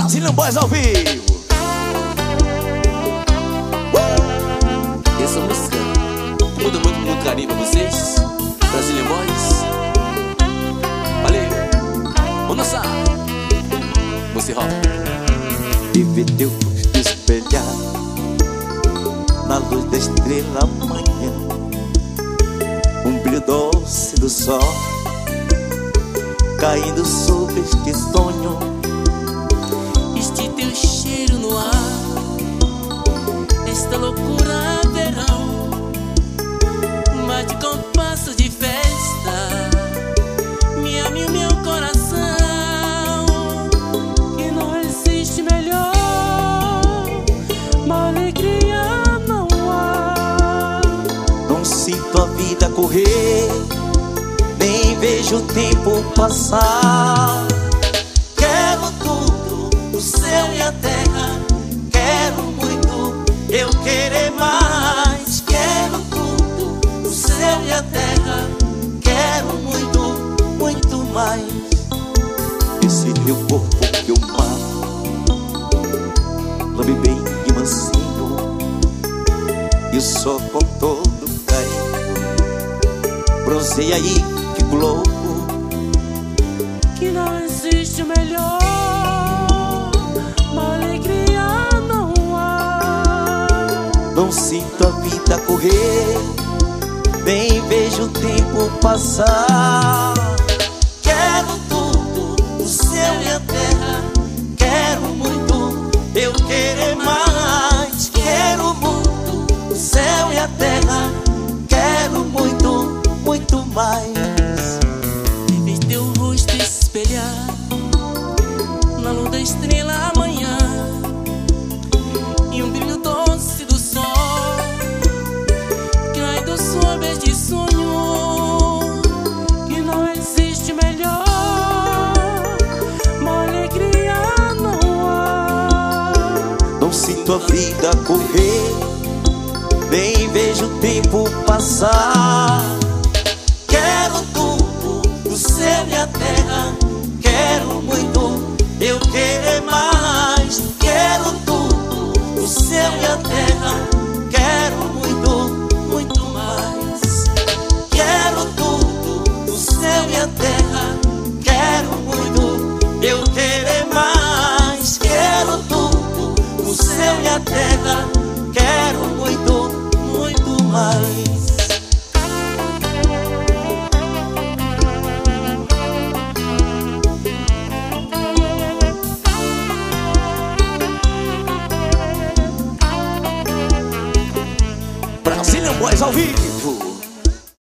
Brazilian Boys ao vivo. Essa música muda muito carinho pra vocês, Brazilian Boys. Valeu, vamos dançar. Você rola. Vive teu rosto espelhado na luz da estrela amanhã, um brilho doce do sol caindo sobre este sonho. Este teu cheiro no ar, esta loucura verão, bate compasso de festa, me ama o meu coração. Que não existe melhor, uma alegria não há. Não sinto a vida correr, nem vejo o tempo passar. Quero tudo, o céu e a terra. Quero muito, eu querer mais. Quero tudo, o céu e a terra. Quero muito, muito mais. Esse teu corpo que eu mato, lambe bem e mansinho, e só com todo carinho bronzeia aí, fico louco. Que não existe melhor, uma alegria não há. Não sinto a vida correr, nem vejo o tempo passar. Quero tudo, o céu e a terra. Quero muito, eu querer mais. Quero muito, o céu e a terra. Quero muito, muito mais. Ver teu rosto espelhar na luz da estrela amanhã, e um brilho doce do sol cai do sobre este sonho. Que não existe melhor, uma alegria não há. Não sinto a vida correr, nem vejo o tempo passar. Quero tudo, o céu e a terra. Quero muito, eu querer mais. Quero tudo, o céu e a terra. Quero muito, muito mais. Quero tudo, o céu e a terra. Quero muito, eu querer mais. Quero tudo, o céu e a terra. Quero muito, muito mais. Brazilian Boys ao vivo.